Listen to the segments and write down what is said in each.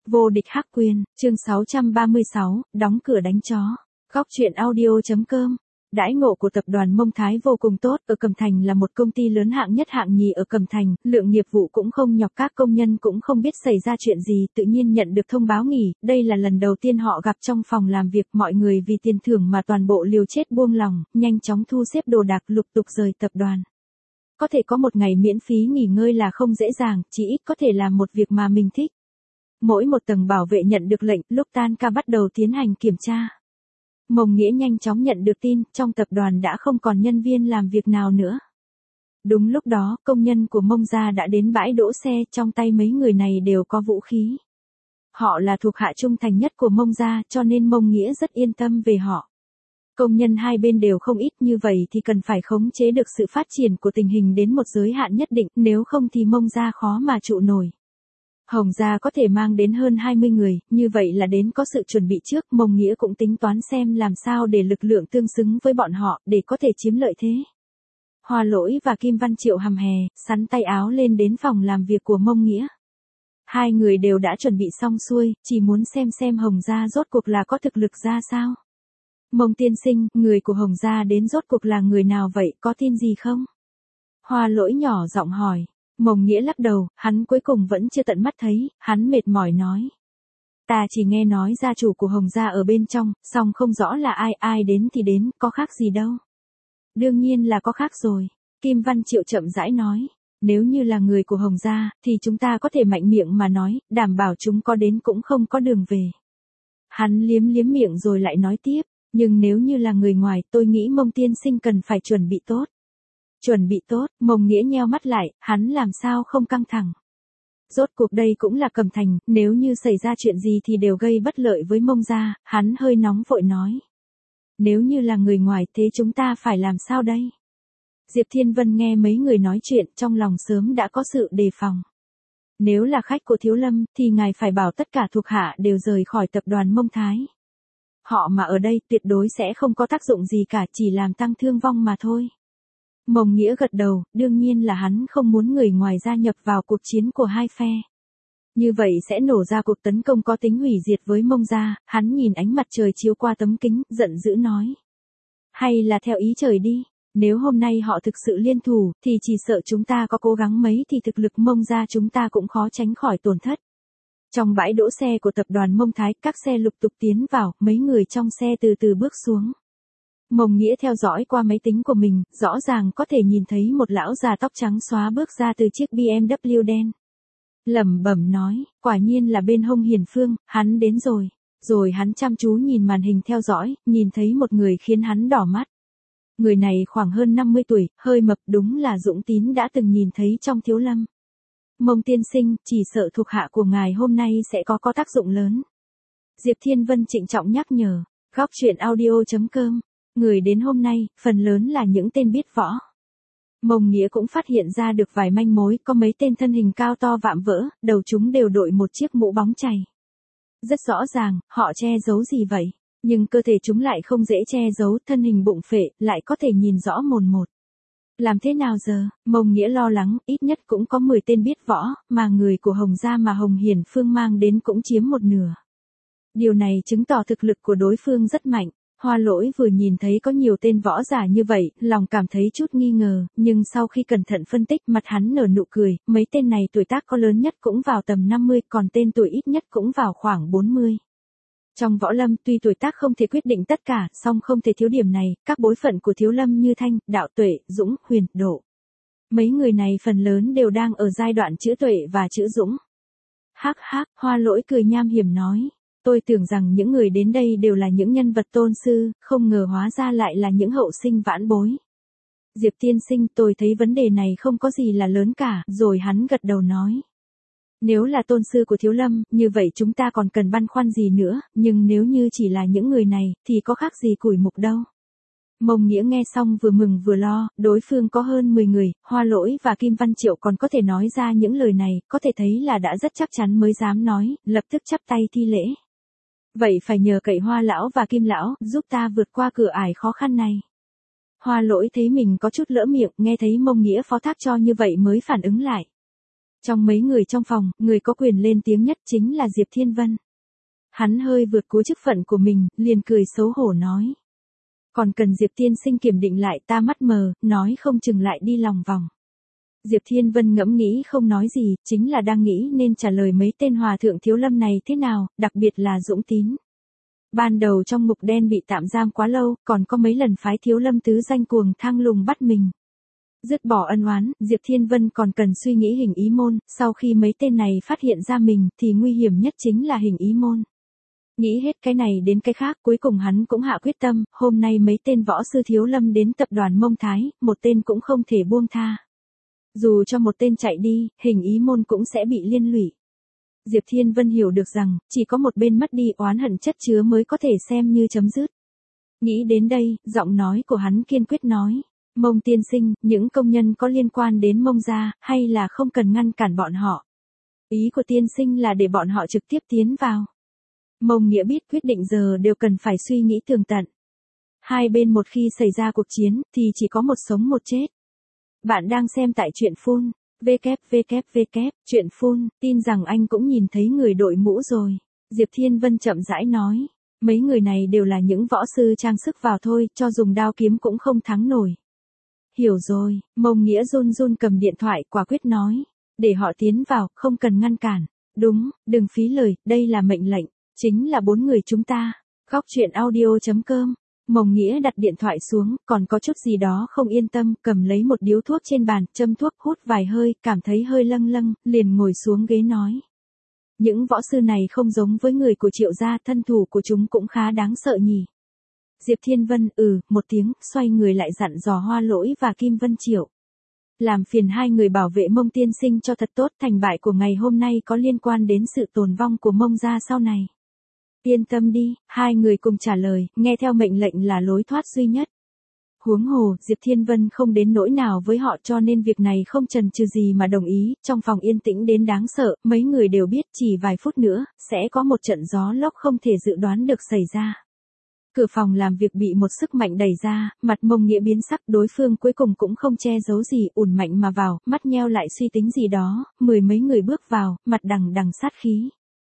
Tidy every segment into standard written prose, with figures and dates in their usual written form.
Vô địch hắc quyền, chương 636, đóng cửa đánh chó. Góc truyện audio.com. Đãi ngộ của tập đoàn Mông Thái vô cùng tốt, ở Cẩm Thành là một công ty lớn hạng nhất hạng nhì ở Cẩm Thành, lượng nghiệp vụ cũng không nhọc, các công nhân cũng không biết xảy ra chuyện gì, tự nhiên nhận được thông báo nghỉ, đây là lần đầu tiên họ gặp trong phòng làm việc, mọi người vì tiền thưởng mà toàn bộ liều chết buông lòng, nhanh chóng thu xếp đồ đạc lục tục rời tập đoàn. Có thể có một ngày miễn phí nghỉ ngơi là không dễ dàng, chỉ ít có thể làm một việc mà mình thích. Mỗi một tầng bảo vệ nhận được lệnh, lúc tan ca bắt đầu tiến hành kiểm tra. Mông Nghĩa nhanh chóng nhận được tin, trong tập đoàn đã không còn nhân viên làm việc nào nữa. Đúng lúc đó, công nhân của Mông gia đã đến bãi đỗ xe, trong tay mấy người này đều có vũ khí. Họ là thuộc hạ trung thành nhất của Mông gia, cho nên Mông Nghĩa rất yên tâm về họ. Công nhân hai bên đều không ít, như vậy thì cần phải khống chế được sự phát triển của tình hình đến một giới hạn nhất định, nếu không thì Mông gia khó mà trụ nổi. Hồng gia có thể mang đến hơn 20 người, như vậy là đến có sự chuẩn bị trước, Mông Nghĩa cũng tính toán xem làm sao để lực lượng tương xứng với bọn họ, để có thể chiếm lợi thế. Hoa Lỗi và Kim Văn Triệu hầm hè, sắn tay áo lên đến phòng làm việc của Mông Nghĩa. Hai người đều đã chuẩn bị xong xuôi, chỉ muốn xem Hồng gia rốt cuộc là có thực lực ra sao. Mông tiên sinh, người của Hồng gia đến rốt cuộc là người nào vậy, có tin gì không? Hoa Lỗi nhỏ giọng hỏi. Mông Nghĩa lắc đầu, hắn cuối cùng vẫn chưa tận mắt thấy, hắn mệt mỏi nói. Ta chỉ nghe nói gia chủ của Hồng gia ở bên trong, song không rõ là ai đến thì đến, có khác gì đâu. Đương nhiên là có khác rồi. Kim Văn Triệu chậm rãi nói. Nếu như là người của Hồng gia, thì chúng ta có thể mạnh miệng mà nói, đảm bảo chúng có đến cũng không có đường về. Hắn liếm miệng rồi lại nói tiếp, nhưng nếu như là người ngoài, tôi nghĩ Mông tiên sinh cần phải chuẩn bị tốt. Chuẩn bị tốt, Mông Nghĩa nheo mắt lại, hắn làm sao không căng thẳng. Rốt cuộc đây cũng là Cẩm Thành, nếu như xảy ra chuyện gì thì đều gây bất lợi với Mông gia, hắn hơi nóng vội nói. Nếu như là người ngoài thế chúng ta phải làm sao đây? Diệp Thiên Vân nghe mấy người nói chuyện trong lòng sớm đã có sự đề phòng. Nếu là khách của Thiếu Lâm thì ngài phải bảo tất cả thuộc hạ đều rời khỏi tập đoàn Mông Thái. Họ mà ở đây tuyệt đối sẽ không có tác dụng gì cả, chỉ làm tăng thương vong mà thôi. Mông Nghĩa gật đầu, đương nhiên là hắn không muốn người ngoài gia nhập vào cuộc chiến của hai phe. Như vậy sẽ nổ ra cuộc tấn công có tính hủy diệt với Mông gia, hắn nhìn ánh mặt trời chiếu qua tấm kính, giận dữ nói. Hay là theo ý trời đi, nếu hôm nay họ thực sự liên thủ, thì chỉ sợ chúng ta có cố gắng mấy thì thực lực Mông gia chúng ta cũng khó tránh khỏi tổn thất. Trong bãi đỗ xe của tập đoàn Mông Thái, các xe lục tục tiến vào, mấy người trong xe từ từ bước xuống. Mông Nghĩa theo dõi qua máy tính của mình, rõ ràng có thể nhìn thấy một lão già tóc trắng xóa bước ra từ chiếc BMW đen. Lẩm bẩm nói, quả nhiên là bên Hông Hiền Phương, hắn đến rồi. Rồi hắn chăm chú nhìn màn hình theo dõi, nhìn thấy một người khiến hắn đỏ mắt. Người này khoảng hơn 50 tuổi, hơi mập, đúng là Dũng Tín đã từng nhìn thấy trong Thiếu Lâm. Mông tiên sinh, chỉ sợ thuộc hạ của ngài hôm nay sẽ có tác dụng lớn. Diệp Thiên Vân trịnh trọng nhắc nhở. Góc truyện audio.com. Người đến hôm nay, phần lớn là những tên biết võ. Mông Nghĩa cũng phát hiện ra được vài manh mối, có mấy tên thân hình cao to vạm vỡ, đầu chúng đều đội một chiếc mũ bóng chày. Rất rõ ràng, họ che giấu gì vậy? Nhưng cơ thể chúng lại không dễ che giấu, thân hình bụng phệ, lại có thể nhìn rõ mồn một. Làm thế nào giờ? Mông Nghĩa lo lắng, ít nhất cũng có 10 tên biết võ, mà người của Hồng gia mà Hồng Hiền Phương mang đến cũng chiếm một nửa. Điều này chứng tỏ thực lực của đối phương rất mạnh. Hoa Lỗi vừa nhìn thấy có nhiều tên võ giả như vậy, lòng cảm thấy chút nghi ngờ, nhưng sau khi cẩn thận phân tích mặt hắn nở nụ cười, mấy tên này tuổi tác có lớn nhất cũng vào tầm 50, còn tên tuổi ít nhất cũng vào khoảng 40. Trong võ lâm tuy tuổi tác không thể quyết định tất cả, song không thể thiếu điểm này, các bối phận của Thiếu Lâm như Thanh, Đạo Tuệ, Dũng, Huyền, Độ. Mấy người này phần lớn đều đang ở giai đoạn chữ Tuệ và chữ Dũng. Hắc, Hoa Lỗi cười nham hiểm nói. Tôi tưởng rằng những người đến đây đều là những nhân vật tôn sư, không ngờ hóa ra lại là những hậu sinh vãn bối. Diệp tiên sinh, tôi thấy vấn đề này không có gì là lớn cả, rồi hắn gật đầu nói. Nếu là tôn sư của Thiếu Lâm, như vậy chúng ta còn cần băn khoăn gì nữa, nhưng nếu như chỉ là những người này, thì có khác gì củi mục đâu. Mông Nghĩa nghe xong vừa mừng vừa lo, đối phương có hơn 10 người, Hoa Lỗi và Kim Văn Triệu còn có thể nói ra những lời này, có thể thấy là đã rất chắc chắn mới dám nói, lập tức chắp tay thi lễ. Vậy phải nhờ cậy Hoa lão và Kim lão, giúp ta vượt qua cửa ải khó khăn này. Hoa Lỗi thấy mình có chút lỡ miệng, nghe thấy Mông Nghĩa phó thác cho như vậy mới phản ứng lại. Trong mấy người trong phòng, người có quyền lên tiếng nhất chính là Diệp Thiên Vân. Hắn hơi vượt quá chức phận của mình, liền cười xấu hổ nói. Còn cần Diệp tiên sinh kiểm định lại, ta mắt mờ, nói không chừng lại đi lòng vòng. Diệp Thiên Vân ngẫm nghĩ không nói gì, chính là đang nghĩ nên trả lời mấy tên hòa thượng thiếu lâm này thế nào, đặc biệt là Dũng Tín. Ban đầu trong ngục đen bị tạm giam quá lâu, còn có mấy lần phái thiếu lâm tứ danh cuồng thang lùng bắt mình. Dứt bỏ ân oán, Diệp Thiên Vân còn cần suy nghĩ hình ý môn, sau khi mấy tên này phát hiện ra mình thì nguy hiểm nhất chính là hình ý môn. Nghĩ hết cái này đến cái khác, cuối cùng hắn cũng hạ quyết tâm, hôm nay mấy tên võ sư thiếu lâm đến tập đoàn Mông Thái, một tên cũng không thể buông tha. Dù cho một tên chạy đi, hình ý môn cũng sẽ bị liên lụy. Diệp Thiên Vân hiểu được rằng, chỉ có một bên mất đi oán hận chất chứa mới có thể xem như chấm dứt. Nghĩ đến đây, giọng nói của hắn kiên quyết nói, Mông tiên sinh, những công nhân có liên quan đến Mông gia, hay là không cần ngăn cản bọn họ. Ý của tiên sinh là để bọn họ trực tiếp tiến vào. Mông Nghĩa biết quyết định giờ đều cần phải suy nghĩ tường tận. Hai bên một khi xảy ra cuộc chiến, thì chỉ có một sống một chết. Bạn đang xem tại truyện Phun, truyện Phun, tin rằng anh cũng nhìn thấy người đội mũ rồi. Diệp Thiên Vân chậm rãi nói, mấy người này đều là những võ sư trang sức vào thôi, cho dùng đao kiếm cũng không thắng nổi. Hiểu rồi, Mông Nghĩa run run cầm điện thoại quả quyết nói, để họ tiến vào, không cần ngăn cản. Đúng, đừng phí lời, đây là mệnh lệnh, chính là 4 người chúng ta. Góc truyện audio.com. Mông Nghĩa đặt điện thoại xuống, còn có chút gì đó không yên tâm, cầm lấy một điếu thuốc trên bàn, châm thuốc hút vài hơi, cảm thấy hơi lâng lâng, liền ngồi xuống ghế nói. Những võ sư này không giống với người của Triệu gia, thân thủ của chúng cũng khá đáng sợ nhỉ. Diệp Thiên Vân, một tiếng, xoay người lại dặn dò Hoa Lỗi và Kim Vân Triệu. Làm phiền hai người bảo vệ Mông tiên sinh cho thật tốt, thành bại của ngày hôm nay có liên quan đến sự tồn vong của Mông gia sau này. Yên tâm đi, hai người cùng trả lời, nghe theo mệnh lệnh là lối thoát duy nhất. Huống hồ, Diệp Thiên Vân không đến nỗi nào với họ cho nên việc này không chần chừ gì mà đồng ý, trong phòng yên tĩnh đến đáng sợ, mấy người đều biết chỉ vài phút nữa, sẽ có một trận gió lốc không thể dự đoán được xảy ra. Cửa phòng làm việc bị một sức mạnh đẩy ra, mặt Mông Nghĩa biến sắc, đối phương cuối cùng cũng không che giấu gì, ùn mạnh mà vào, mắt nheo lại suy tính gì đó, 10 mấy người bước vào, mặt đằng đằng sát khí.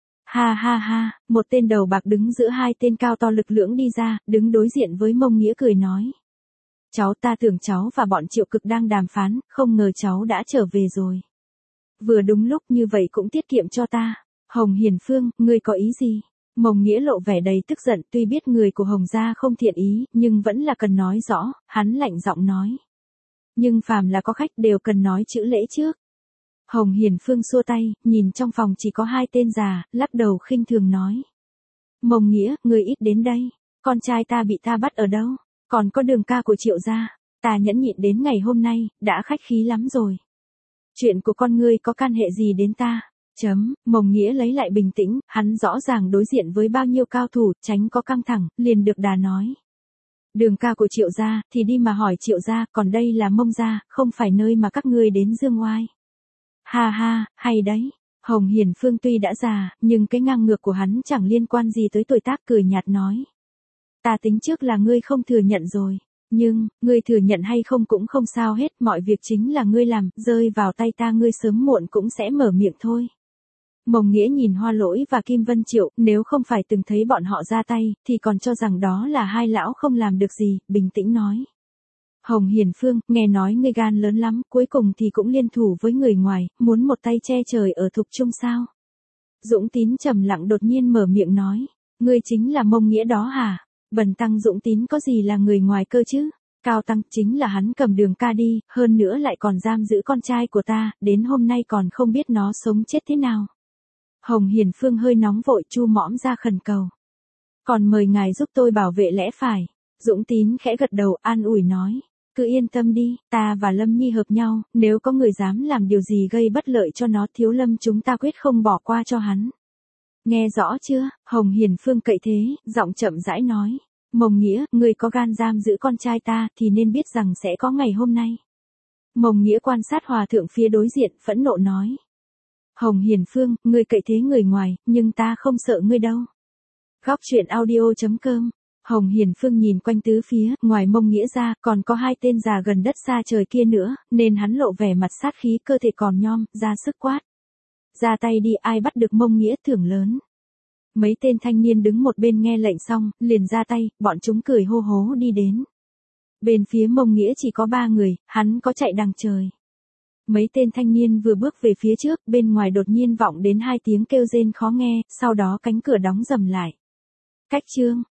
Ha ha ha, một tên đầu bạc đứng giữa hai tên cao to lực lưỡng đi ra, đứng đối diện với Mông Nghĩa cười nói. Cháu, ta tưởng cháu và bọn Triệu Cực đang đàm phán, không ngờ cháu đã trở về rồi. Vừa đúng lúc, như vậy cũng tiết kiệm cho ta. Hồng Hiền Phương, ngươi có ý gì? Mông Nghĩa lộ vẻ đầy tức giận, tuy biết người của Hồng gia không thiện ý, nhưng vẫn là cần nói rõ, hắn lạnh giọng nói. Nhưng phàm là có khách đều cần nói chữ lễ trước. Hồng Hiền Phương xua tay, nhìn trong phòng chỉ có hai tên già, lắc đầu khinh thường nói. Mông Nghĩa, ngươi ít đến đây, con trai ta bị ta bắt ở đâu, còn có Đường ca của Triệu gia, ta nhẫn nhịn đến ngày hôm nay, đã khách khí lắm rồi. Chuyện của con ngươi có can hệ gì đến ta? Mông Nghĩa lấy lại bình tĩnh, hắn rõ ràng đối diện với bao nhiêu cao thủ, tránh có căng thẳng, liền được đà nói. Đường ca của Triệu gia, thì đi mà hỏi Triệu gia, còn đây là Mông gia, không phải nơi mà các ngươi đến dương oai. Ha ha, hay đấy. Hồng Hiền Phương tuy đã già, nhưng cái ngang ngược của hắn chẳng liên quan gì tới tuổi tác, cười nhạt nói. Ta tính trước là ngươi không thừa nhận rồi. Nhưng, ngươi thừa nhận hay không cũng không sao hết, mọi việc chính là ngươi làm, rơi vào tay ta ngươi sớm muộn cũng sẽ mở miệng thôi. Mông Nghĩa nhìn Hoa Lỗi và Kim Vân Triệu, nếu không phải từng thấy bọn họ ra tay, thì còn cho rằng đó là hai lão không làm được gì, bình tĩnh nói. Hồng Hiền Phương, nghe nói ngươi gan lớn lắm, cuối cùng thì cũng liên thủ với người ngoài, muốn một tay che trời ở Thục Trung sao? Dũng Tín trầm lặng đột nhiên mở miệng nói, ngươi chính là Mông Nghĩa đó hả? Bần tăng Dũng Tín có gì là người ngoài cơ chứ? Cao tăng chính là hắn cầm Đường ca đi, hơn nữa lại còn giam giữ con trai của ta, đến hôm nay còn không biết nó sống chết thế nào. Hồng Hiền Phương hơi nóng vội chu mõm ra khẩn cầu. Còn mời ngài giúp tôi bảo vệ lẽ phải. Dũng Tín khẽ gật đầu an ủi nói. Cứ yên tâm đi, ta và Lâm Nhi hợp nhau, nếu có người dám làm điều gì gây bất lợi cho nó, Thiếu Lâm chúng ta quyết không bỏ qua cho hắn. Nghe rõ chưa? Hồng Hiền Phương cậy thế, giọng chậm rãi nói. Mông Nghĩa, người có gan giam giữ con trai ta, thì nên biết rằng sẽ có ngày hôm nay. Mông Nghĩa quan sát hòa thượng phía đối diện, phẫn nộ nói. Hồng Hiền Phương, ngươi cậy thế người ngoài, nhưng ta không sợ ngươi đâu. Góc truyện audio.com Hồng Hiền Phương nhìn quanh tứ phía, ngoài Mông Nghĩa ra, còn có hai tên già gần đất xa trời kia nữa, nên hắn lộ vẻ mặt sát khí, cơ thể còn nhom, ra sức quát. Ra tay đi, ai bắt được Mông Nghĩa thưởng lớn. Mấy tên thanh niên đứng một bên nghe lệnh xong, liền ra tay, bọn chúng cười hô hố đi đến. Bên phía Mông Nghĩa chỉ có 3 người, hắn có chạy đằng trời. Mấy tên thanh niên vừa bước về phía trước, bên ngoài đột nhiên vọng đến 2 tiếng kêu rên khó nghe, sau đó cánh cửa đóng rầm lại. Cách chương